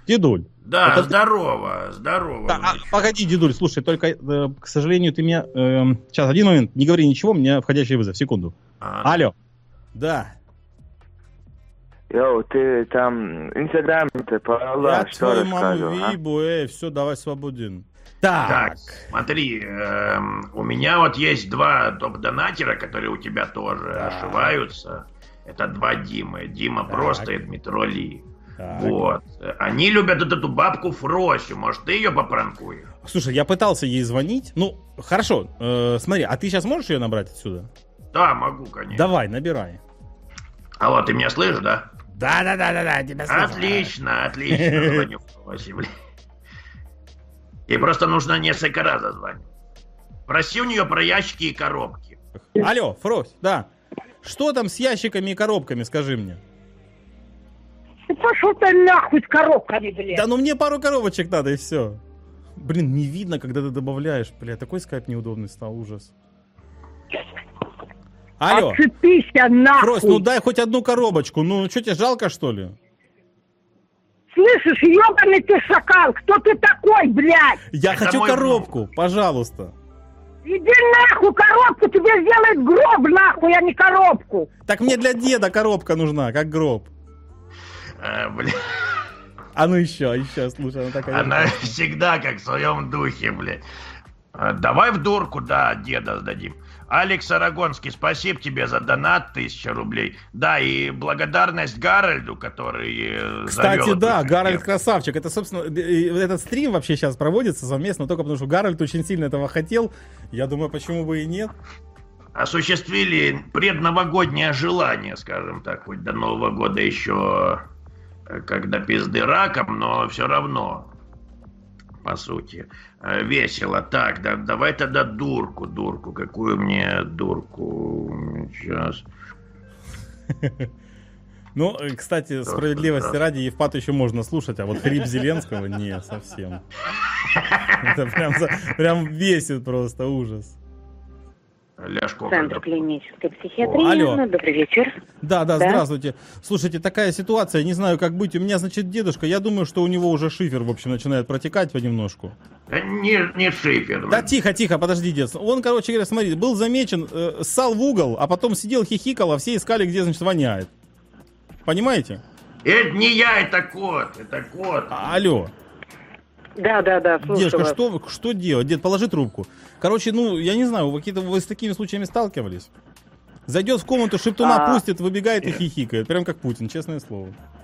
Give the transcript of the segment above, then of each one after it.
Дедуль. Да, это... здорово. Да, погоди, дедуль, слушай, только, к сожалению, ты меня... сейчас, один момент, не говори ничего, у меня входящий вызов, секунду. Алло. Да. Йоу, ты там инстаграм-то порвала, я что твою маму рассказывал, вибу, все, давай свободен. Так, смотри, у меня вот есть 2 топ-донатера, которые у тебя тоже ошиваются. Это 2 Димы. Дима Просто и Дмитро Ли. Вот. Они любят вот эту бабку Фросю. Может, ты ее попранкуешь? Слушай, я пытался ей звонить. Ну, хорошо, смотри, а ты сейчас можешь ее набрать отсюда? Да, могу, конечно. Давай, набирай. Алло, ты меня слышишь, да? Да, тебя слышу. Отлично. Звоню Фросе, блин. Ей просто нужно несколько раз звонить. Проси у нее про ящики и коробки. Алло, Фрось, да. Что там с ящиками и коробками, скажи мне? Пошел ты нахуй с коробками, блядь. Да ну мне пару коробочек надо и все. Блин, не видно, когда ты добавляешь. Бля, такой скайп неудобный стал, ужас. Алло. Отцепись нахуй. Фрось, ну дай хоть одну коробочку. Ну что, тебе жалко, что ли? Слышишь, ебаный ты шакал, кто ты такой, блядь? Я хочу коробку, пожалуйста. Иди нахуй, коробку тебе сделает гроб, нахуй, а не коробку. Так мне для деда коробка нужна, как гроб. Блин. А ну еще, слушай, она такая... Она всегда как в своем духе, блядь. Давай в дурку, да, деда сдадим. Алекс Арагонский, спасибо тебе за донат, 1000 рублей. Да, и благодарность Гарольду, который Кстати, да, Гарольд красавчик. Это, собственно, этот стрим вообще сейчас проводится совместно, только потому что Гарольд очень сильно этого хотел. Я думаю, почему бы и нет. Осуществили предновогоднее желание, скажем так, хоть до Нового года еще когда пизды раком, но все равно, по сути, весело. Так, да, давай тогда дурку. Какую мне дурку? Сейчас. Ну, кстати, справедливости ради, Евпату еще можно слушать, а вот хрип Зеленского не совсем. Это прям бесит просто, ужас. Центр клинической психиатрии. Алло. Добрый вечер. Да, здравствуйте. Слушайте, такая ситуация, не знаю, как быть. У меня, значит, дедушка, я думаю, что у него уже шифер, в общем, начинает протекать понемножку. Не шифер. Да тихо, подожди, дед. Он, короче говоря, смотри, был замечен, ссал в угол, а потом сидел, хихикал, а все искали, где, значит, воняет. Понимаете? Это не я, это кот. Алло. Да, слушаю. Дедушка, что делать? Дед, положи трубку. Короче, ну, я не знаю, вы с такими случаями сталкивались? Зайдет в комнату, шептуна пустит, выбегает и хихикает. Прям как Путин, честное слово.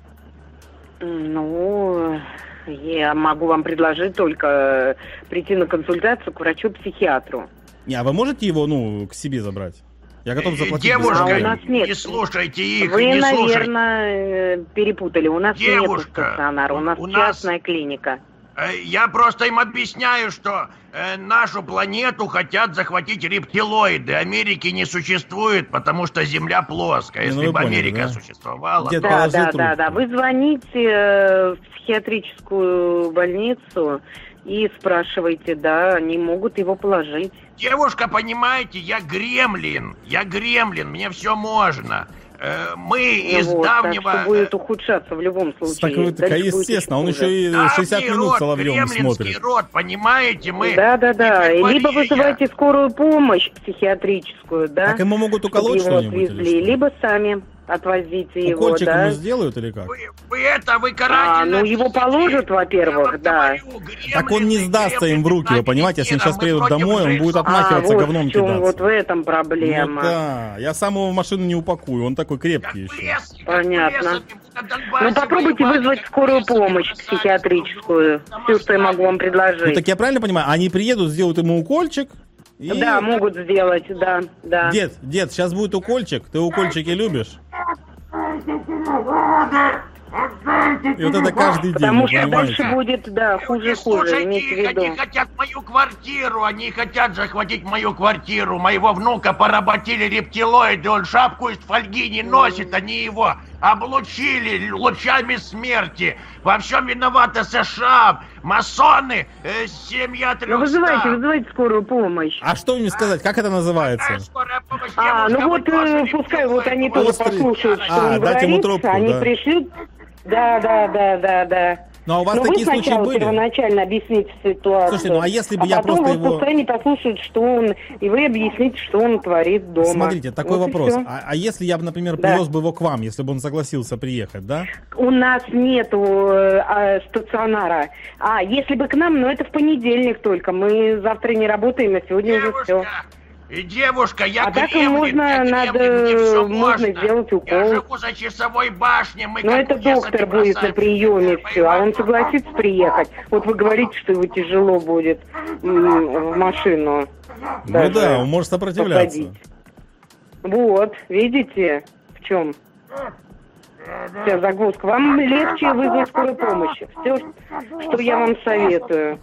Ну, я могу вам предложить только прийти на консультацию к врачу-психиатру. Не, а вы можете его, к себе забрать? Я готов заплатить. Девушка, у нас нет. Не слушайте их, Вы, не наверное, перепутали. У нас нет стационара, у нас частная клиника. Я просто им объясняю, что нашу планету хотят захватить рептилоиды. Америки не существует, потому что Земля плоская. Если бы Америка существовала... Да. Вы звоните в психиатрическую больницу и спрашиваете, да, они могут его положить. Девушка, понимаете, я гремлин, мне все можно. Мы из давнего... Так что будет ухудшаться в любом случае. Так, естественно, он еще и 60 минут Соловьевым смотрит. Род, понимаете, мы... Да. Либо вызывайте скорую помощь психиатрическую, да. Так ему могут уколоть что-нибудь? Либо сами отвозите его, укольчик ему сделают или как? Вы карательно... его положат, во-первых, да. Так он не сдастся им в руки, вы понимаете? Если они сейчас приедут домой, он будет отмахиваться, говном кидаться. Вот в этом проблема. Да, я сам его в машину не упакую, он такой крепкий еще. Понятно. Попробуйте вызвать скорую помощь психиатрическую. Все, что я могу вам предложить. Так я правильно понимаю, они приедут, сделают ему укольчик? Да, могут сделать, да. Дед, сейчас будет укольчик. Ты укольчики любишь? И вот это каждый день, потому что дальше будет, хуже, имейте в виду. Они хотят мою квартиру, они хотят захватить мою квартиру. Моего внука поработили рептилоиды, он шапку из фольги не носит, они его облучили лучами смерти. Во всем виновата США, масоны, семья 300. Вызывайте скорую помощь. А что мне сказать, как это называется? Скорая помощь, пускай они тоже послушают, что он дать ему говорит, трубку, они пришлют. Да. Ну, а у вас Но вы такие случаи сначала были? первоначально объясните ситуацию. Слушайте, ну а если бы я потом просто вот его... пускай не послушают, что он... И вы объясните, что он творит дома. Смотрите, такой Вот и вопрос. всё. А если я бы, например, Да. привез бы его к вам, если бы он согласился приехать, да? У нас нету стационара. А если бы к нам, ну это в понедельник только. Мы завтра не работаем, а сегодня уже все. Девушка, я А так гремлин, можно, я гремлин, надо, мне всё можно сделать укол. Я живу за часовой башней, мы Но как это в лесопромышленности доктор будет на приеме все, а он согласится приехать. Вот вы говорите, что его тяжело будет в машину. Ну даже да, он может сопротивляться. посадить. Вот, видите, в чем вся загвоздка. Вам легче вызвать скорую помощь. Все, что я вам советую.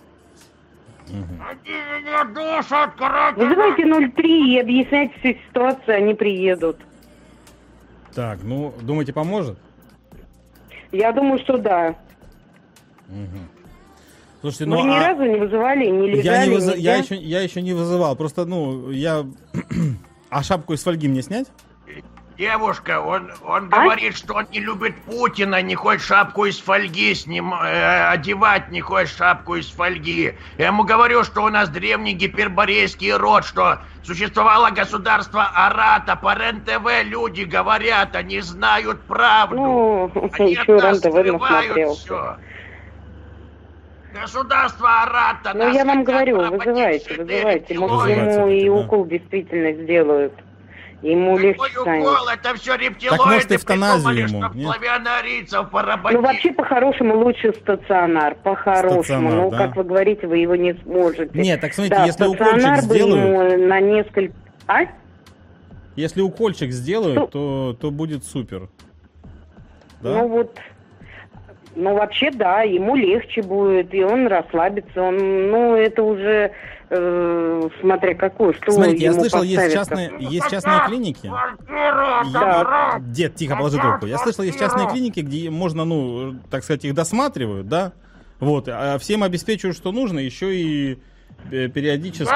Вызывайте 03 и объясняйте всю ситуацию, они приедут. Так, ну, думаете, поможет? Я думаю, что да. Слушайте, Вы ну, ни разу не вызывали, не лежали, нигде? я еще не вызывал. Просто, ну, я... А шапку из фольги мне снять? Девушка, он говорит, что он не любит Путина, не хочет шапку из фольги одевать, не хочет шапку из фольги. Я ему говорю, что у нас древний гиперборейский род, что существовало государство Арата, по РЕН-ТВ люди говорят, они знают правду. Ну, Они еще от нас РЕН-ТВ скрывают насмотрелся. всё. Государство Арата. Ну, я вам говорю, вызывайте. Может, ему и укол действительно сделают. Ему легче станет. Укол, это все рептилоиды Так, может, эвтаназию придумали, ему, чтоб нет? славяноарийцев поработить. Ну, вообще, по-хорошему, лучше стационар. По-хорошему. Стационар, Ну, да? как вы говорите, вы его не сможете. Нет, так смотрите, да, если стационар укольчик бы сделают... ему на несколько... А? Если укольчик сделают, Ну, то будет супер. Да? Ну, вот... Ну, вообще, да, ему легче будет, и он расслабится. Он, ну, это уже... смотря какой, что Смотрите, я ему слышал, есть поставят. частные клиники. Дед, тихо, положи трубку. Я слышал, есть частные клиники, где можно, ну, так сказать, их досматривают, да? Вот, а всем обеспечивают, что нужно, еще и периодически...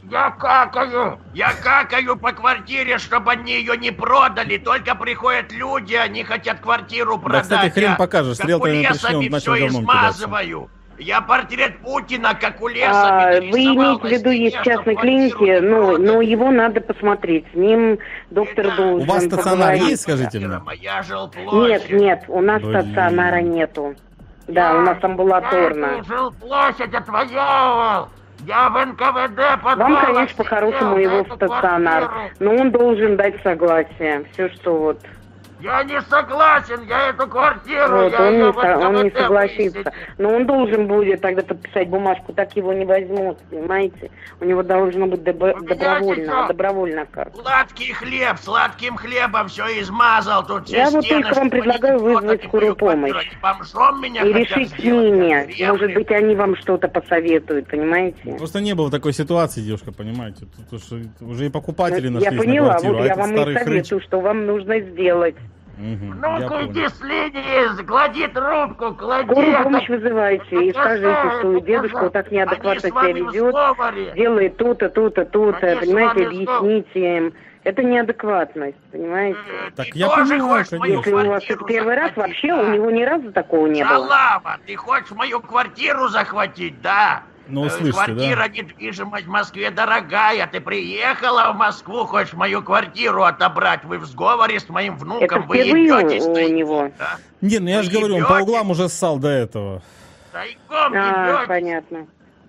Я какаю по квартире, чтобы они ее не продали. Только приходят люди, они хотят квартиру продать. Да, кстати, хрен покажешь, как стрелками у пришли, он лесами начал все говном кидаться. измазываю. Я портрет Путина, как у леса. Вы имеете в виду, есть частные клиники, но его надо посмотреть. С ним доктор должен У вас стационар поговорить. есть, скажите мне? Моя жилплощадь. Нет, у нас Блин. стационара нету. Да, у нас амбулаторно. Жилплощадь отвоевал. Я в НКВД подвал. Вам, конечно, по-хорошему его в стационар, но он должен дать согласие. Все, что вот... Я не согласен, я эту квартиру, Вот, я он её не, в НКВД он не согласится. высидел. Но он должен будет тогда подписать бумажку, так его не возьмут, понимаете? У него должно быть добровольно. А добровольно как? Сладкий хлеб, сладким хлебом все измазал. Тут все Я вот стены, только вам чтобы предлагаю никто вызвать так скорую мою квартиру, помощь. они бомжом меня И хотят решить с сделать, ними. как Может гребли. быть, они вам что-то посоветуют, понимаете? Просто не было такой ситуации, девушка, понимаете? Тут уже и покупатели Я нашлись поняла, на квартиру, вот а я этот вам и старый хрыч... советую, что вам нужно сделать. Мгм, я Ну-ка понял. иди с линии, клади трубку, клади. Скорую помощь вызывайте и скажите, что дедушка вот так неадекватно себя ведет, делает то-то, то-то, то-то, Они с понимаете, вами в объясните им. Это неадекватность, понимаете? Так Ты я тоже понимаю, хочешь конечно. мою Если у вас квартиру это первый раз, захватить, вообще да? у него ни разу такого не было. Шалава, ты хочешь мою квартиру захватить, да? Ну, слышите, квартира, да? недвижимость в Москве дорогая. Ты приехала в Москву, хочешь мою квартиру отобрать. Вы в сговоре с моим Это внуком. Вы впервые ебетесь. у него. Да? Не, ну я же Вы говорю, он по ебётесь. углам уже ссал до этого. Тайком А, ебетесь. понятно.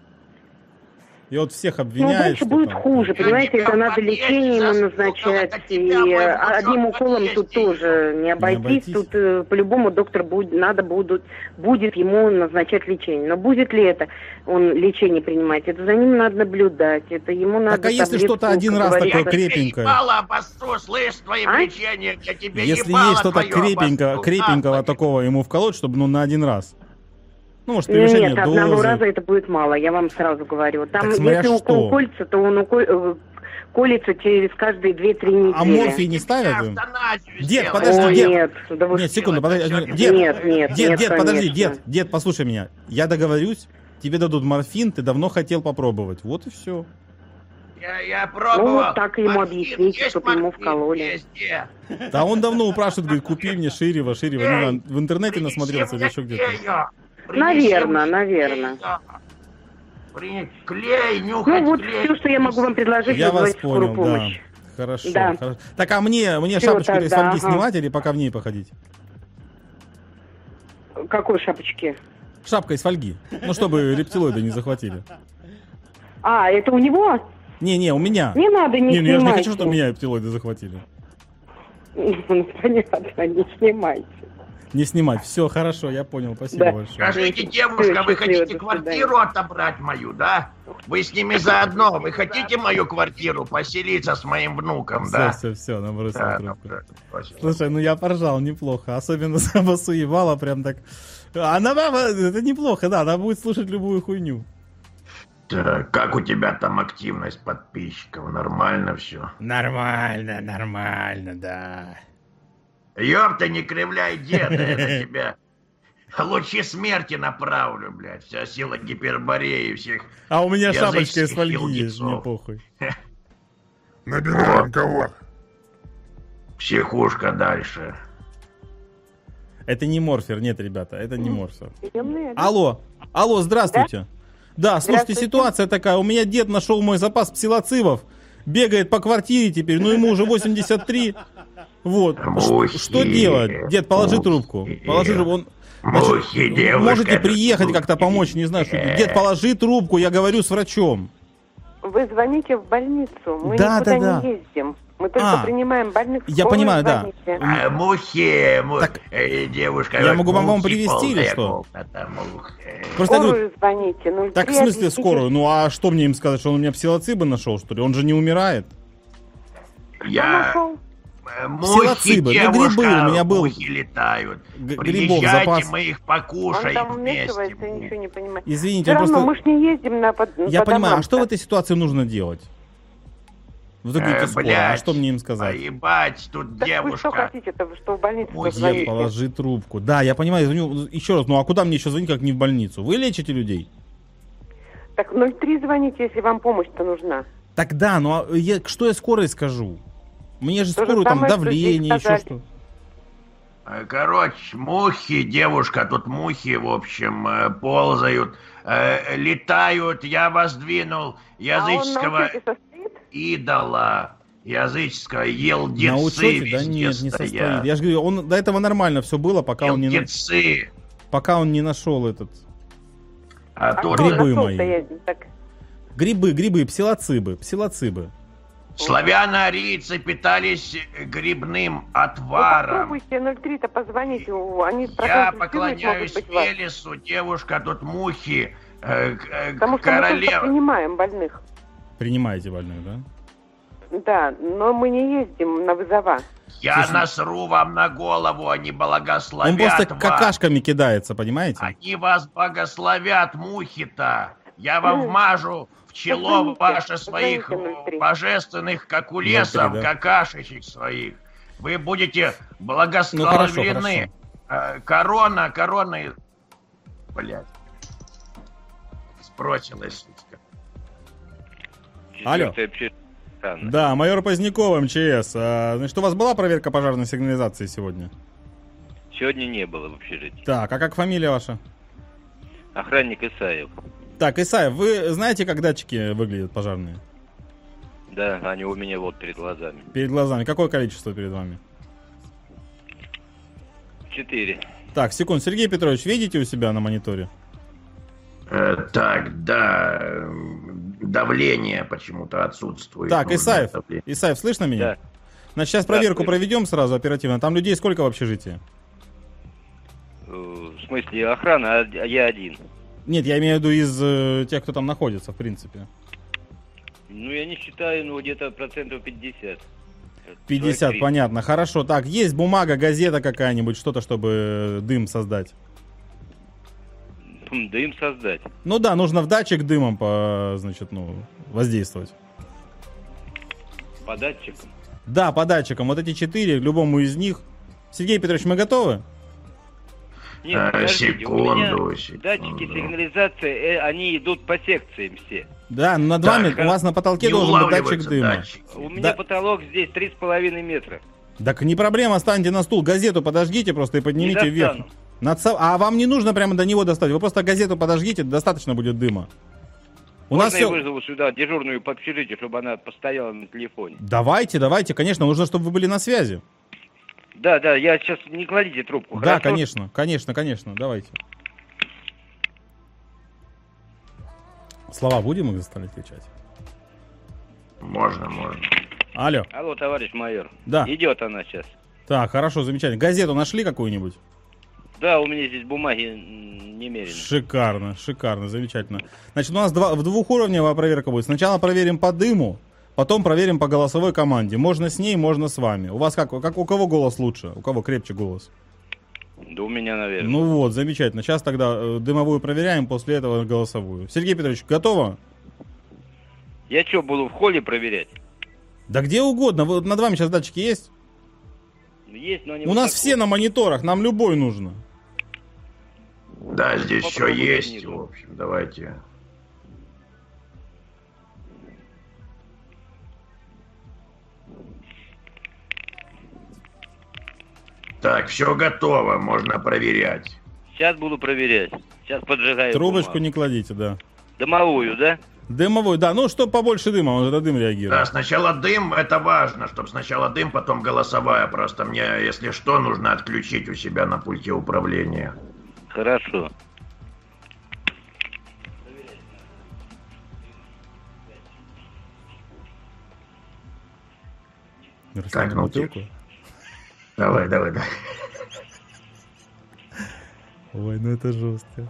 И вот всех Ну, обвиняет, дальше что будет там- хуже, понимаете, тебя это надо повесить лечение ему за назначать, стол, это тебя и мой внучок одним уколом тут повесит. тоже не обойтись, обойтись. тут по-любому доктор будет ему назначать лечение. Но будет ли это он лечение принимать, это за ним надо наблюдать, это ему надо... Так а если таблетку, что-то один как раз говорится, такое крепенькое? Я ебало обостру, слышь, твоим А? лечением. Я тебе Если ебало есть что-то твое обостру, крепенького нахуй. такого ему вколоть, чтобы, ну, на один раз. Ну, может, превышение Нет, одного дозы. раза это будет мало, я вам сразу говорю. Там, Так смотря если укол что. колется, то он колется через каждые 2-3 недели. А морфий не ставят Я им? эвтаназию Дед, сделаю. подожди, Ой, дед. нет, да вы Нет, что? секунду, подожди. Нет, Дед, подожди, конечно. дед, послушай меня. Я договорюсь, тебе дадут морфин, ты давно хотел попробовать. Вот и все. Я пробовал. Ну, вот так ему Морфин объясните, есть, чтоб ему морфин вкололи. везде. Да он давно упрашивает, говорит, купи мне Ширева. Не знаю, в интернете насмотрелся или еще где-то. Наверное. Клей, Ну нюхать вот клей. все, что я могу вам предложить, Я вас вызвать скорую понял, да. помощь. Хорошо, Да. хорошо. Так, а мне Всё шапочку из тогда, фольги ага. снимать или пока в ней походить? Какой шапочки? Шапка из фольги. Ну, чтобы рептилоиды не захватили. А, это у него? Не, у меня. Не надо, не я же не снимайте. хочу, чтобы меня рептилоиды захватили. Ну, понятно, не снимайте. Не снимать. Все, хорошо, я понял. Спасибо Да. большое. Скажите, девушка, вы Счастливо, хотите до квартиру отобрать мою, да? Вы с ними заодно. Вы хотите мою квартиру поселиться с моим внуком, да? Все, набросил Да, трубку. да, спасибо. Слушай, ну я поржал неплохо. Особенно за басу ебала прям так. Она, это неплохо, да, она будет слушать любую хуйню. Так, как у тебя там активность подписчиков? Нормально все? Нормально, да. Ёпта, не кривляй, деда, я на тебя лучи смерти направлю, блядь. Вся сила гипербореи всех. А у меня шапочка из языческих фольги есть, хилдецов. мне похуй. Набираем кого? Психушка дальше. Это не морфер, нет, ребята, это не морфер. Темные, да? Алло, здравствуйте. Да, слушайте, Здравствуйте. ситуация такая. У меня дед нашел мой запас псилоцибов, бегает по квартире теперь, но ему уже 83. Вот. Мухи, Что делать? Дед, положи трубку. Положи трубку. Он, Мухи, девушка. можете приехать как-то помочь, не знаю, что. Дед, положи трубку, я говорю с врачом. Вы звоните в больницу. Мы Да, никуда да. не ездим. Мы только принимаем больных. в Я скорую понимаю, да. звоните. Мухи, Так, девушка. я вот могу вам мухи привезти или полная что? комната, мухи. Просто я говорю, Скорую звоните. Ну, так в смысле скорую? Ну а что мне им сказать, что он у меня псилоцибы нашел, что ли? Он же не умирает. Я... Нашел. Мухи, Псилоцибы, ну, девушка, грибы у меня был. мухи летают. Грибов Приезжайте, запас. мы их Он покушаем там вместе. вмешивается, ничего не понимает. Извините, Все я равно просто... мы ж не ездим Я по понимаю, домам. а что в этой ситуации нужно делать? В итоге скоро, а Блядь, что мне им сказать? поебать, тут Так вы что девушка. хотите-то, что в больницу Ой, позвоните? Положи трубку. Да, я понимаю, звоню еще раз. Ну а куда мне еще звонить, как не в больницу? Вы лечите людей? Так 03 звоните, если вам помощь-то нужна. Так да, ну а что я скорой скажу? Мне же То же скорую там самое, что давление, здесь еще сказали. что. Короче, мухи, девушка, тут мухи, в общем, ползают, летают. Я воздвинул А языческого он на учете состоит? идола. Языческого На елдецы учете? Да везде нет, не состоит. стоят. Я же говорю, он до этого нормально все было, пока он Елдецы. не нашел этот... А А тут кто Грибы нашел-то, мои. я так... Грибы, псилоцибы. славяно-арийцы питались грибным Вы отваром. попробуйте 03-то позвонить, они Я проконсультируют, поклоняюсь может быть, вас. Велесу, девушка, тут мухи, Потому что мы только королева. принимаем больных. Принимаете больных, да? Да, но мы не ездим на вызова. Я насру вам на голову, они благословят Он просто вас. какашками кидается, понимаете? Они вас благословят, мухи-то. Я вам вмажу в чело Позвоните, ваше своих позвоните 03. божественных какулесов, 03, да. какашечек своих. Вы будете Ну, благословлены. Корона, блядь. Сбросилась, сучка. Алло. Да, майор Поздняков, МЧС. Значит, у вас была проверка пожарной сигнализации сегодня? Сегодня не было в общежитии. Так, а как фамилия ваша? Охранник Исаев. Так, Исаев, вы знаете, как датчики выглядят пожарные? Да, они у меня вот перед глазами. Перед глазами. Какое количество перед вами? 4. Так, секунд. Сергей Петрович, видите у себя на мониторе? Так, да, давление почему-то отсутствует. Так, Нужно Исаев, давление. Исаев, слышно меня? Да. Значит, сейчас проверку слышу. проведем сразу оперативно. Там людей сколько в общежитии? В смысле, охрана, а я один. Нет, я имею в виду из тех, кто там находится, в принципе. Ну, я не считаю, ну, где-то процентов 50. 50, Человек понятно. Хорошо. Так, есть бумага, газета какая-нибудь, что-то, чтобы дым создать? 30. Да им создать. Ну да, нужно в датчик дымом, воздействовать. По датчикам. Да, по датчикам. Вот эти 4, любому из них. Сергей Петрович, мы готовы? Нет, подождите, у меня секунду. датчики сигнализации, они идут по секциям все. Да, над Так, вами, у вас на потолке Не должен быть датчик улавливаются дыма. датчики. У меня Да. потолок здесь 3,5 метра. Так не проблема, станьте на стул, газету подожгите просто и Не поднимите вверх. достану. А вам не нужно прямо до него достать. Вы просто газету подожгите, достаточно будет дыма. У нас Можно я все... вызову сюда дежурную по общежитию, чтобы она постояла на телефоне? Давайте, конечно, нужно, чтобы вы были на связи. Да, я сейчас не кладите трубку, Да, хорошо? конечно, давайте. Слова будем их заставлять кричать? Можно. Алло. Алло, товарищ майор. Да. Идет она сейчас. Так, хорошо, замечательно. Газету нашли какую-нибудь? Да, у меня здесь бумаги немерено. Шикарно, замечательно. Значит, у нас двухуровневая проверка будет. Сначала проверим по дыму, потом проверим по голосовой команде. Можно с ней, можно с вами. У вас как у кого голос лучше? У кого крепче голос? Да у меня, наверное. Ну вот, замечательно. Сейчас тогда дымовую проверяем, после этого голосовую. Сергей Петрович, готово? Я что, буду в холле проверять? Да где угодно. Над вами сейчас датчики есть? Есть, но они У нас все на мониторах, нам любой нужно. Да, здесь все Попробуй есть, снизу. в общем, давайте. Так, все готово, можно проверять. Сейчас буду проверять. Сейчас поджигаю Трубочку бумагу. не кладите, да. Дымовую, да? Дымовой, да, ну чтобы побольше дыма, он же на дым реагирует. Да, сначала дым, это важно, чтобы сначала дым, потом голосовая. Просто мне, если что, нужно отключить у себя на пульте управления. Хорошо. Руслан, ну, бутылку? Давай. Ой, ну это жестко.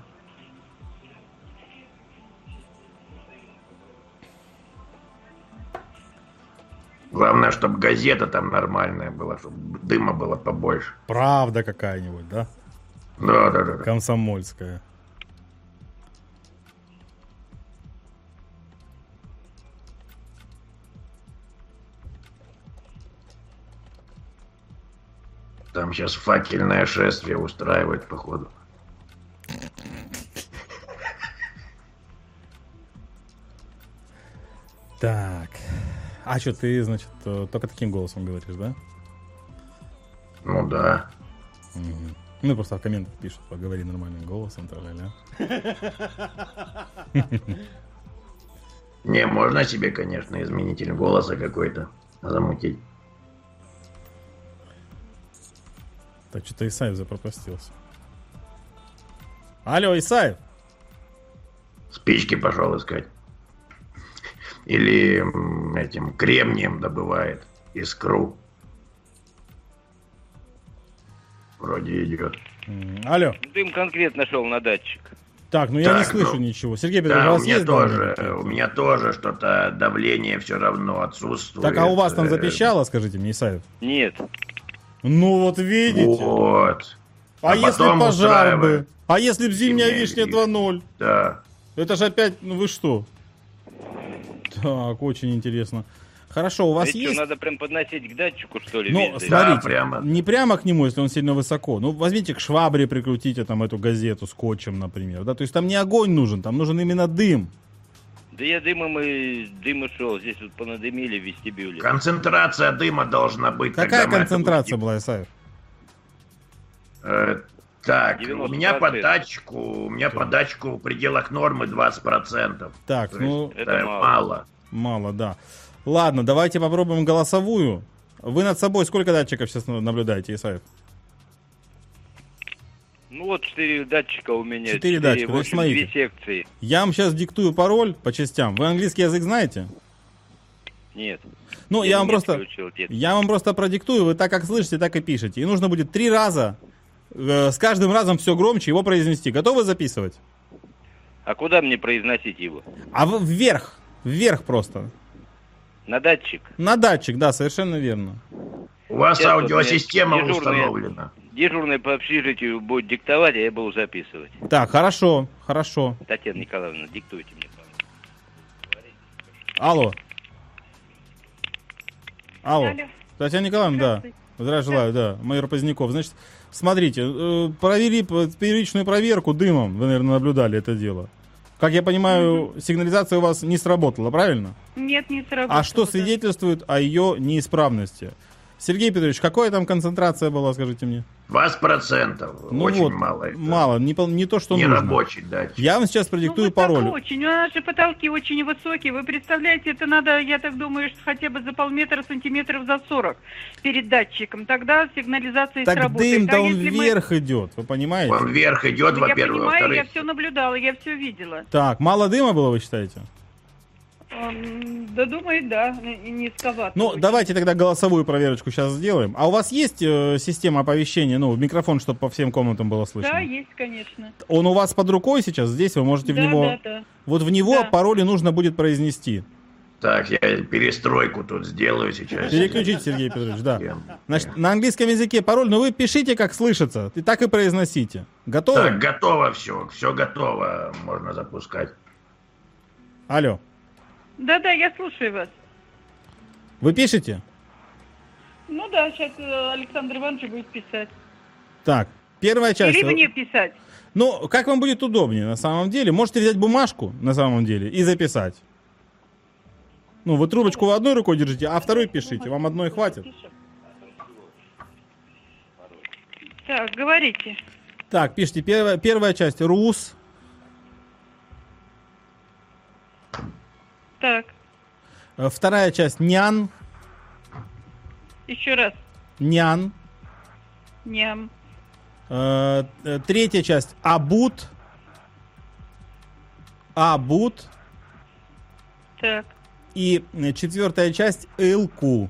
Главное, чтобы газета там нормальная была, чтобы дыма было побольше. Правда какая-нибудь, да? Да. Комсомольская. Там сейчас факельное шествие устраивают, походу. Так. А что, ты, значит, только таким голосом говоришь, да? Ну да. Ну, просто в комментах пишут, поговори нормальным голосом, тра-ля-ля. Не, можно себе, конечно, изменитель голоса какой-то замутить. Так, что-то Исаев запропастился. Алло, Исаев! Спички пошел искать. Или этим кремнием добывает искру. Вроде идет. Алло. Дым конкретно шел на датчик. Так, ну я не Так, слышу ну, ничего. Сергей Петрович, у Да, вас есть данные? у меня тоже что-то давление все равно отсутствует. Так, а у вас там запищало, скажите мне, Исаев? Нет. Ну вот видите. Вот. А если потом пожар бы? устраивает. А если б зимняя Зимняя вишня вишня. 2.0? Да. Это же опять, ну вы что? Так, очень интересно. Хорошо, у вас Это есть... что, надо прям подносить к датчику, что ли? Ну, везде? смотрите, Да, прямо. не прямо к нему, если он сильно высоко. Ну, возьмите к швабре, прикрутите там эту газету скотчем, например. Да, то есть там не огонь нужен, там нужен именно дым. Да я дым и шел. Здесь вот понадымили в вестибюле. Концентрация дыма должна быть. Какая тогда мы это концентрация будем- была, Исаев? Так, 90%. у меня по датчику в пределах нормы 20%. Так, То ну, есть это мало. мало, да. Ладно, давайте попробуем голосовую. Вы над собой сколько датчиков сейчас наблюдаете, Исаев? Ну вот 4 датчика у меня. 4 датчика, в значит, общем, смотрите. 2 секции. Я вам сейчас диктую пароль по частям. Вы английский язык знаете? Нет. Ну, я вам немецкий просто... учил, дед. Я вам просто продиктую, вы так как слышите, так и пишете. И нужно будет 3 раза, с каждым разом все громче его произнести. Готовы записывать? А куда мне произносить его? А вверх просто. На датчик. На датчик, да, совершенно верно. У вас Сейчас вот аудиосистема мне установлена. Дежурный по общежитию будет диктовать, а я буду записывать. Так, хорошо. Татьяна Николаевна, диктуйте мне. Алло. Татьяна Николаевна, да. Здравия желаю, да. Майор Поздняков. Значит, смотрите, провели первичную проверку дымом. Вы, наверное, наблюдали это дело. Как я понимаю, сигнализация у вас не сработала, правильно? Нет, не сработало. А что да. свидетельствует о ее неисправности? Сергей Петрович, какая там концентрация была, скажите мне? 20%. Ну очень вот, мало. Это мало, не то, что не нужно. рабочий датчик. Я вам сейчас продиктую пароль. Очень. У нас же потолки очень высокие. Вы представляете, это надо, я так думаю, что хотя бы за полметра, сантиметров за 40 перед датчиком. Тогда сигнализация Так сработает. дым-то А он если мы- вверх идет, вы понимаете? Он вверх идет, Я во-первых. понимаю, Во-вторых, я все наблюдала, я все видела. Так, мало дыма было, вы считаете? Да, думаю, да, низковато. Ну, очень. давайте тогда голосовую проверочку сейчас сделаем. А у вас есть система оповещения, ну, микрофон, чтобы по всем комнатам было слышно? Да, есть, конечно. Он у вас под рукой сейчас? Здесь вы можете в Да, него... да. Вот в него Да. пароли нужно будет произнести. так, я перестройку тут сделаю сейчас. Переключите, Сергей Петрович, да. Кем? Значит, на английском языке пароль, но вы пишите, как слышится, и так и произносите. Готовы? Так, готово все готово, можно запускать. Алло. Да, я слушаю вас. Вы пишете? Ну да, сейчас Александр Иванович будет писать. Так, первая часть. Или мне писать. Ну, как вам будет удобнее на самом деле. Можете взять бумажку на самом деле и записать. Ну, вы трубочку в одной рукой держите, а второй пишите. Вам одной хватит. Так, говорите. Так, пишите. Первая часть. Рус. Так, Вторая часть. Нян. еще раз. Нян. Ням. Третья часть. Абут. Абут. Так, И четвертая часть. Илку.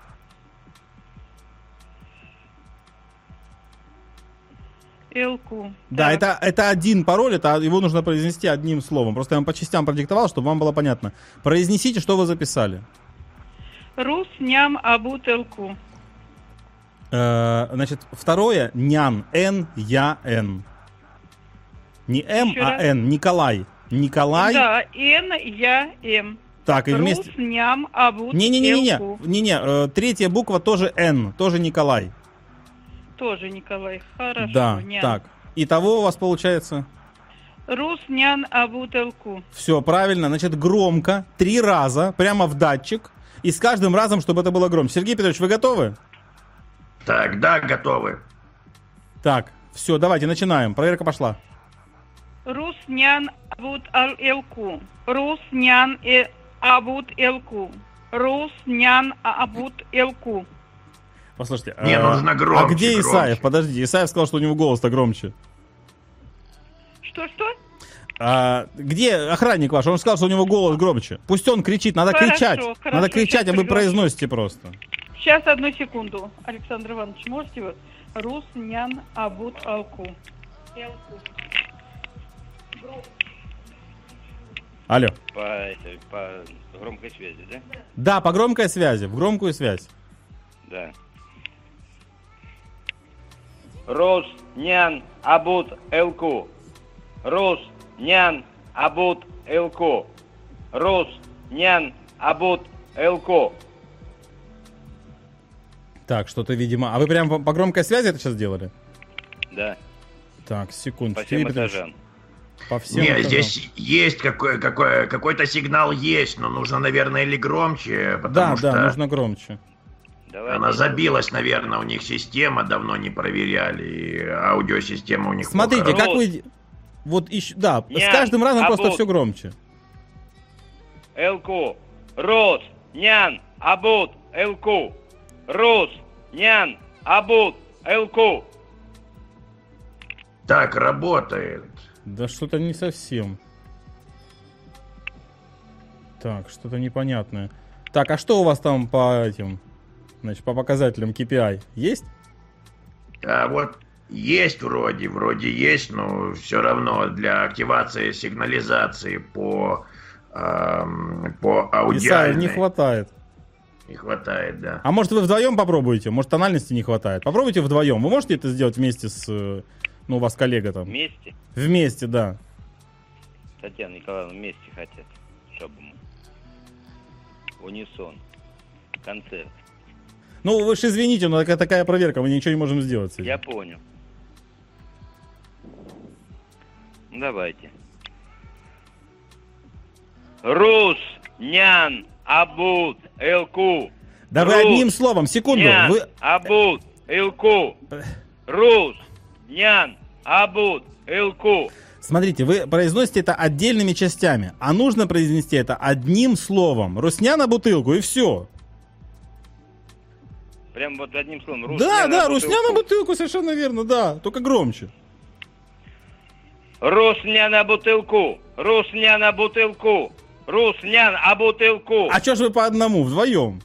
Элку. Да, Так. это один пароль, его нужно произнести одним словом. Просто я вам по частям продиктовал, чтобы вам было понятно. Произнесите, что вы записали. Рус, ням, абут, элку. Значит, второе нян, н, я, н. Не м, Еще а раз. н. Николай. Николай. Да, Н, я, М. Так, и Рус, вместе. ням, абут, Не-не-не-не. элку. Не-не. Третья буква тоже н, тоже Николай. Тоже Николай. Хорошо. Да, ням. так. Итого у вас получается. Рус, нян, абут, элку. Все правильно. Значит, громко 3 раза, прямо в датчик. И с каждым разом, чтобы это было громче. Сергей Петрович, вы готовы? Так, да, готовы. Так, все, давайте начинаем. Проверка пошла. Рус, нян, абут, элку. Рус, нян, абут, элку. Рус, нян, абут, элку. Послушайте. Не, нужно громче, А где громче. Исаев? Подождите, Исаев сказал, что у него голос-то громче. Что? Где охранник ваш? Он сказал, что у него голос громче. Пусть он кричит, надо Хорошо, кричать. хорошо, Надо кричать, сейчас а вы приглашу. произносите просто. Сейчас, одну секунду. Александр Иванович, можете вот? Рус, нян, абут, алку. Элку. Алло. По громкой связи, да? Да, по громкой связи, в громкую связь. Да. Рус, нян, абут, элку. Рус, нян, абут, элку. Рус, нян, абут, элку. Так, что-то, видимо... А вы прям по громкой связи это сейчас делали? Да, Так, секунду. по всем Сергей Петрович, этажам. По всем Не, этажам. здесь есть какой-то сигнал есть, но нужно, наверное, или громче, потому Да, что да, нужно громче. Давайте. она забилась, наверное, у них система, давно не проверяли, и аудиосистема у них Смотрите, плохо как вы... Вот еще... Да, с Нян, каждым разом просто абут. все громче. Элку. Рус, нян, абут, элку. Рус, нян, абут, элку. Так, работает. Да что-то не совсем. Так, что-то непонятное. Так, а что у вас там по этим... Значит, по показателям KPI? Есть? А вот есть вроде есть, но все равно для активации сигнализации по аудиальной Исаев, не хватает. не хватает, да. А может вы вдвоем попробуете? Может тональности не хватает? Попробуйте вдвоем. Вы можете это сделать вместе с... Ну, у вас коллега там. Вместе. Вместе, да. Татьяна Николаевна вместе хотят, чтобы мы. Унисон. Концерт. Ну, вы же извините, но такая проверка, мы ничего не можем сделать с этим. Я понял. Давайте. Рус, нян, абут, элку. Да вы Рус, одним словом, секунду. Нян, Вы... абут, элку. Рус, Нян, Абут, Илку. Смотрите, вы произносите это отдельными частями, а нужно произнести это одним словом. Русня на бутылку, и все. Прям вот одним словом. Да, русня на бутылку, совершенно верно, да, только громче. Русня на бутылку, русня на бутылку, русня на бутылку. А чё ж вы по одному, вдвоем?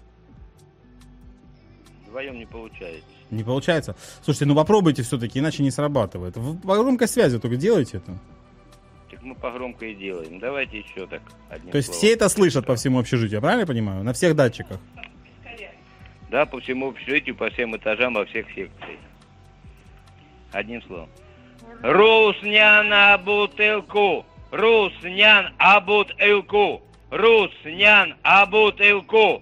Вдвоем не получается. Не получается? Слушайте, ну попробуйте все-таки, иначе не срабатывает. По громкой связи только делайте это. Так мы по громко и делаем. Давайте еще так. То есть все это слышат по всему общежитию, я правильно понимаю? На всех датчиках? Да, по всему общежитию, по всем этажам, во всех секциях. Одним словом. Русня на бутылку, руснян абут илку, руснян абут илку.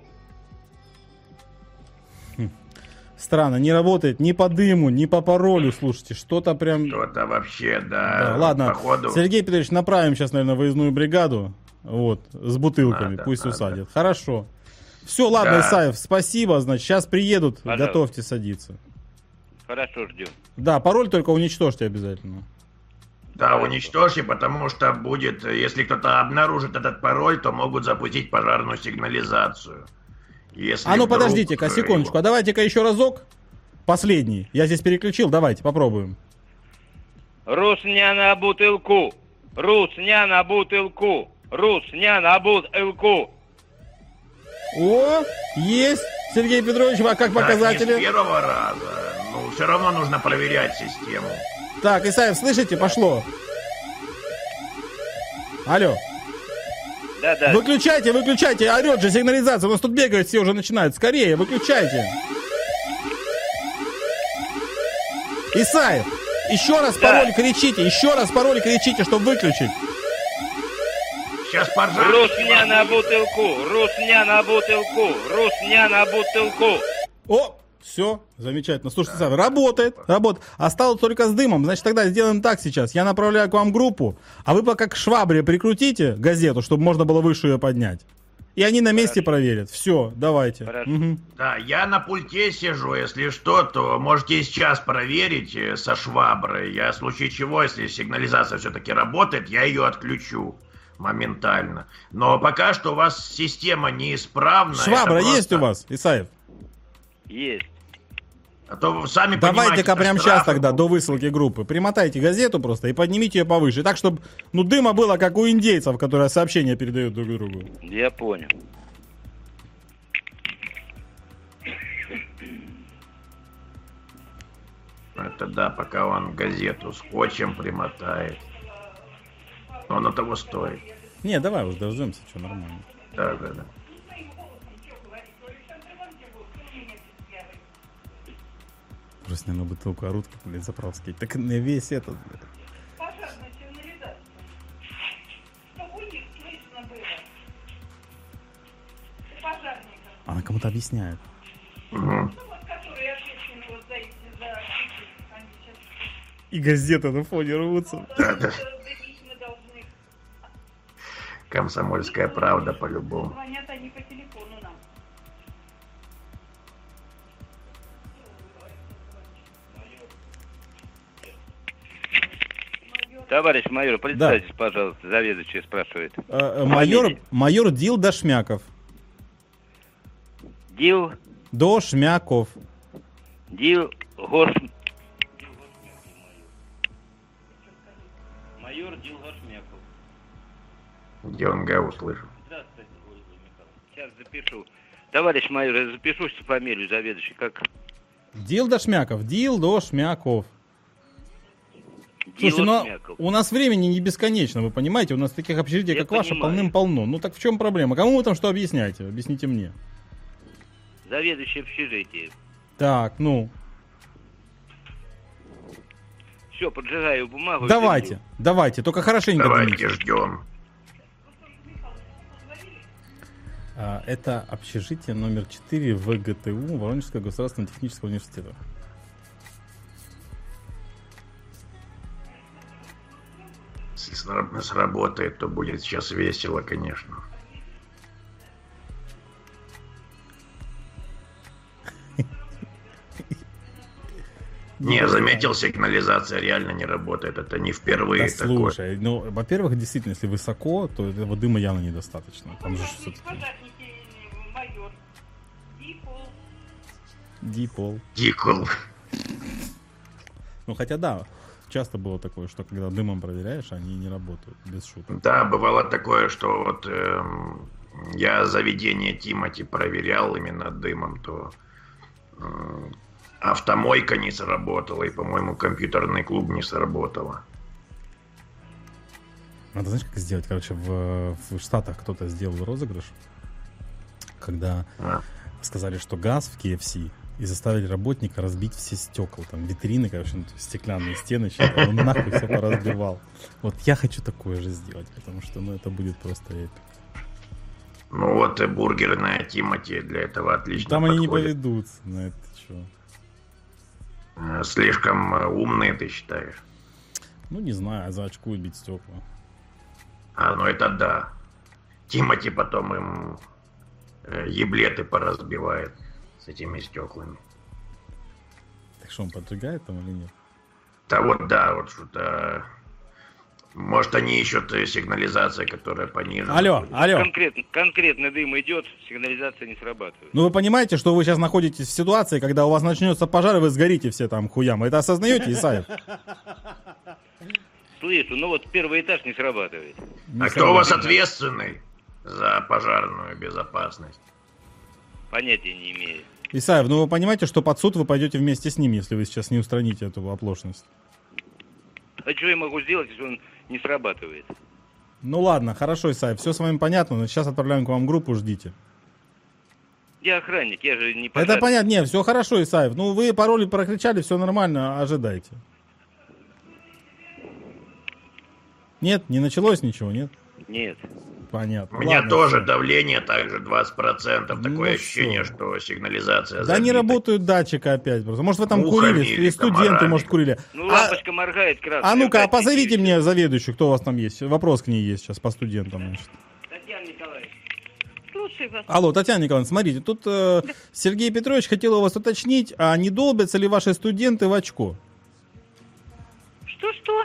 Странно, не работает ни по дыму, ни по паролю, слушайте, что-то прям... Что-то вообще, да. Ладно, походу... Сергей Петрович, направим сейчас, наверное, выездную бригаду, вот, с бутылками, Надо, пусть надо. усадят. Хорошо. Все, ладно, Да. Исаев, спасибо, значит, сейчас приедут, Пожалуйста. готовьте садиться. Хорошо, ждем. Да, пароль только уничтожьте обязательно. Да, уничтожьте, потому что будет, если кто-то обнаружит этот пароль, то могут запустить пожарную сигнализацию. Если А ну вдруг, подождите-ка, секундочку, а давайте-ка еще разок. Последний. Я здесь переключил, давайте, попробуем. Русня на бутылку, русня на бутылку, русня на бутылку. О, есть! Сергей Петрович, а как Да, не с показатели? первого раза. Ну, все равно нужно проверять систему. Так, Исаев, слышите, пошло. Алло. Да. Выключайте, орет же сигнализация, у нас тут бегают, все уже начинают. Скорее, выключайте. Исаев, еще раз пароль кричите, чтобы выключить. Сейчас пожар. Русня на бутылку, русня на бутылку, русня на бутылку. О, все, замечательно. Слушайте, Исаев, работает. Осталось только с дымом. Значит, тогда сделаем так сейчас. Я направляю к вам группу, а вы пока к швабре прикрутите газету, чтобы можно было выше ее поднять. И они на месте проверят. Все, давайте. Угу. Да, я на пульте сижу, если что, то можете и сейчас проверить со шваброй. Я в случае чего, если сигнализация все-таки работает, я ее отключу моментально. Но пока что у вас система неисправна. Швабра это просто- есть у вас, Исаев? Есть. А то вы сами понимаете, Давайте-ка что прямо штрафы сейчас тогда, будут. до высылки группы, примотайте газету просто и поднимите ее повыше. Так, чтобы, дыма было, как у индейцев, которые сообщения передают друг другу. Я понял. Это да, пока он газету скотчем примотает. Но оно того стоит. Не, давай уж дождемся, что нормально. Да. Просто на бутылку орудки, блин, заправские. Так на весь этот, блин. Пожарная сигнализация. Чтобы у них слышно было. У пожарников. Она кому-то объясняет. Угу. Ну вот, которые ответственны вот за эти, они сейчас И газеты на фоне рвутся. дымить мы должны. Комсомольская правда по-любому. Звонят они по телефону нам. Товарищ майор, представьтесь, пожалуйста, заведующий спрашивает. Майор Дил Дошмяков. Дил Дошмяков. Горш... Майор Дил Горшмяков. Где он Г услышал? Здравствуйте, Владимир Михайлович. Сейчас запишу. Товарищ майор, я запишу фамилию заведующий. Как? Дил Дошмяков. Слушайте, но Горшмяков. у нас времени не бесконечно, вы понимаете? У нас таких общежитий, Я как ваше, понимаю. полным-полно. Ну так в чем проблема? Кому вы там что объясняете? Объясните мне. Заведующий общежитие. Так, ну. Все, поджигаю бумагу. и Давайте, только хорошенько Давайте дымите. ждем. Это общежитие номер 4 ВГТУ Воронежского государственного технического университета. Если сработает, то будет сейчас весело, конечно. Не, заметил, сигнализация реально не работает. Это не впервые Да такое. слушай, ну, во-первых, действительно, если высоко, то этого дыма явно недостаточно. Там же все-таки майор. Дипол. дипол. Дикул. Ну, хотя да, часто было такое, что когда дымом проверяешь, они не работают, без шуток. Да, бывало такое, что вот я заведение Тимати проверял именно дымом, то автомойка не сработала, и, по-моему, компьютерный клуб не сработало. Надо, знаешь, как сделать? Короче, в Штатах кто-то сделал розыгрыш, когда сказали, что газ в KFC, и заставили работника разбить все стекла, там, витрины, короче, ну, стеклянные стены, он нахуй все поразбивал. Вот я хочу такое же сделать, потому что, ну, это будет просто эпик. Ну вот и бургерная Тимати для этого отлично Там они не подходит. поведутся на это, что. Слишком умные, ты считаешь? Ну, не знаю, за очко бить стекла. А, ну это да. Тимати потом им еблеты поразбивает с этими стеклами. Так что, он поджигает там или нет? Да, вот что-то... Может, они ищут сигнализация, которая пониже. Алло. Конкретно дым идет, сигнализация не срабатывает. Ну, вы понимаете, что вы сейчас находитесь в ситуации, когда у вас начнется пожар, и вы сгорите все там хуям. Это осознаете, Исаев? Слышу, ну вот первый этаж не срабатывает. А кто у вас ответственный за пожарную безопасность? Понятия не имею. Исаев, ну вы понимаете, что под суд вы пойдете вместе с ним, если вы сейчас не устраните эту оплошность? А что я могу сделать, если он не срабатывает? Ну ладно, хорошо, Исаев, все с вами понятно, но сейчас отправляем к вам группу, ждите. Я охранник, я же не Это пожарный. понятно, не, все хорошо, Исаев. Ну вы пароли прокричали, все нормально, ожидайте. Нет, не началось ничего, нет? Нет. Понятно. У меня Ладно, тоже всё. давление также 20%. Такое Ну ощущение, всё. что сигнализация Да забита. не работают датчики опять просто. Может вы там Мухами курили, или и студенты, комарами. может, курили. Ну лампочка моргает красная. А ну-ка, опять позовите включили. мне заведующую, кто у вас там есть. Вопрос к ней есть сейчас по студентам, значит. Татьяна Николаевна. Слушай вас. Алло, Татьяна Николаевна, смотрите, тут Сергей Петрович хотел у вас уточнить, а не долбятся ли ваши студенты в очко? Что?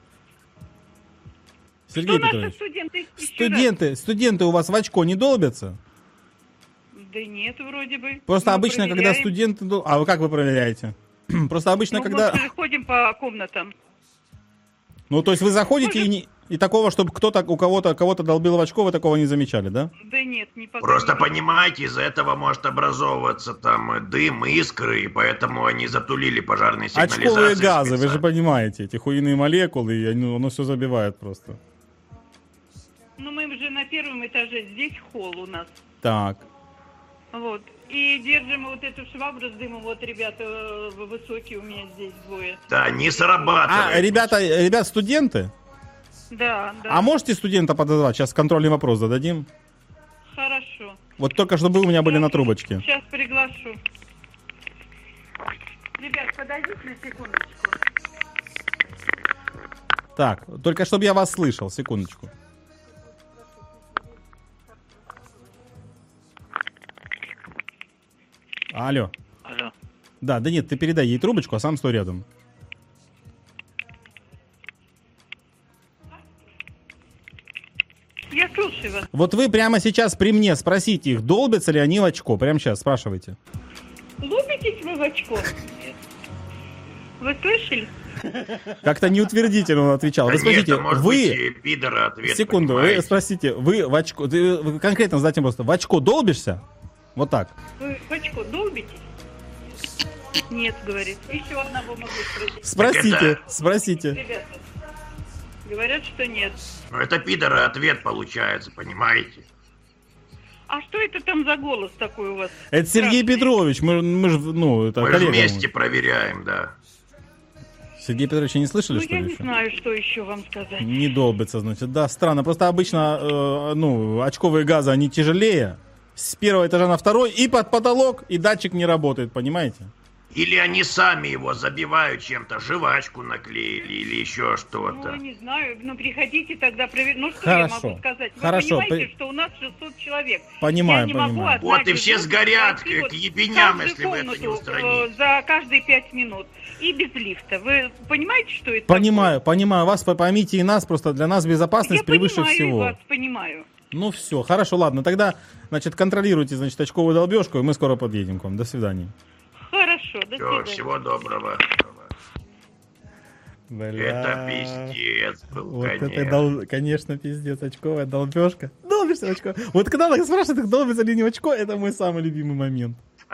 Сергей Что наши Петрович, студенты? Еще раз. студенты у вас в очко не долбятся? Да нет, вроде бы. Просто Мы обычно, когда проверяем. студенты... А вы как вы проверяете? Просто обычно, Ну, когда... мы же ходим по комнатам. Ну, то есть вы заходите и такого, чтобы кто-то у кого-то долбил в очко, вы такого не замечали, да? Да нет, не пока. Просто не- понимаете, из-за этого может образовываться там дым, искры, и поэтому они затулили пожарные сигнализации. Очковые газы, вы же специально. понимаете, эти хуйные молекулы, и оно все забивает просто. Ну, мы уже на первом этаже, здесь холл у нас. Так. Вот. И держим вот эту швабру с дымом. Вот ребята высокие у меня здесь двое. Да, не срабатывает. А, ребят, студенты? Да. А можете студента подозвать? Сейчас контрольный вопрос зададим. Хорошо. Вот только чтобы вы у меня были на трубочке. Сейчас приглашу. Ребят, подойдите на секундочку. Так, только чтобы я вас слышал, секундочку. Алло. Алло. Да нет, ты передай ей трубочку, а сам стой рядом. Я слушаю вас. Вот вы прямо сейчас при мне спросите их, долбятся ли они в очко. Прямо сейчас спрашивайте. Лупитесь вы в очко? Вы слышали? Как-то неутвердительно он отвечал. Да Вы спросите, нет, может вы... быть, и пидора ответ, Секунду, вы понимаете? спросите, вы в очко... Вы конкретно задайте просто, в очко долбишься? Вот так. Вы в очко долбитесь? Нет, говорит. Еще одного могу спросить. Спросите, спросите. Ребята, говорят, что нет. Ну, это пидора ответ получается, понимаете? А что это там за голос такой у вас? Это Сергей Красный. Петрович, мы же, ну, это Мы же коллега. вместе проверяем, да. Сергей Петрович, не слышали, Ну, что я ли, не еще? знаю, что еще вам сказать. Не долбится, значит. Да, странно. Просто обычно, очковые газы, они тяжелее. С первого этажа на второй, и под потолок, и датчик не работает, понимаете? Или они сами его забивают чем-то, жвачку наклеили или еще что-то? Ну, не знаю, ну приходите тогда проверить. Ну что Хорошо. я могу сказать? Вы Хорошо. понимаете, что у нас 600 человек. Понимаю, Я не могу понимаю. одна Вот и все дежурка сгорят пройти к ебеням, если вы это не каждую устраните. комнату, за каждые 5 минут. И без лифта. Вы понимаете, что это Понимаю, понимаю вас, поймите и нас, просто для нас безопасность такое? Я превыше понимаю, всего. и вас понимаю. Ну все, хорошо, ладно, тогда, значит, контролируйте, значит, очковую долбежку, и мы скоро подъедем к вам. До свидания. Хорошо, до Все, свидания. всего доброго. Бля. Это пиздец был, Вот конечно. это, конечно, пиздец, очковая долбежка. Долбишься в очко. Вот когда она спрашивает, долбится ли не в очко, это мой самый любимый момент.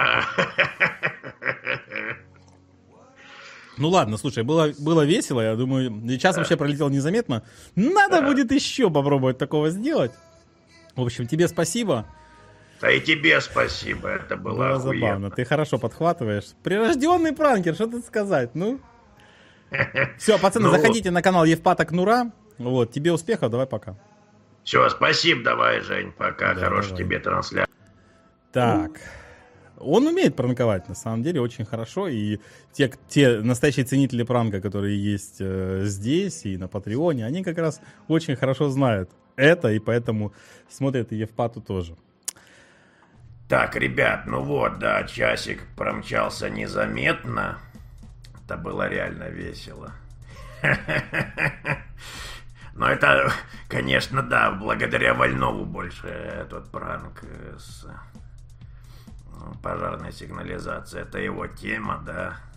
Ну ладно, слушай, было весело, я думаю, час вообще пролетел незаметно. Надо будет еще попробовать такого сделать. В общем, тебе спасибо. Да и тебе спасибо, это было Было забавно, охуенно. ты хорошо подхватываешь. Прирожденный пранкер, что тут сказать, ну. Все, пацаны, Ну. заходите на канал Евпата Кнура. Вот, тебе успехов, давай пока. Все, спасибо, давай, Жень, пока, Да, хорошей давай. тебе трансляции. Так. Он умеет пранковать, на самом деле, очень хорошо. И те настоящие ценители пранка, которые есть здесь и на Патреоне, они как раз очень хорошо знают это, и поэтому смотрят и Евпату тоже. Так, ребят, ну вот, да, часик промчался незаметно. Это было реально весело. Но это, конечно, да, благодаря Вольнову больше этот пранк с пожарной сигнализацией. Это его тема, да.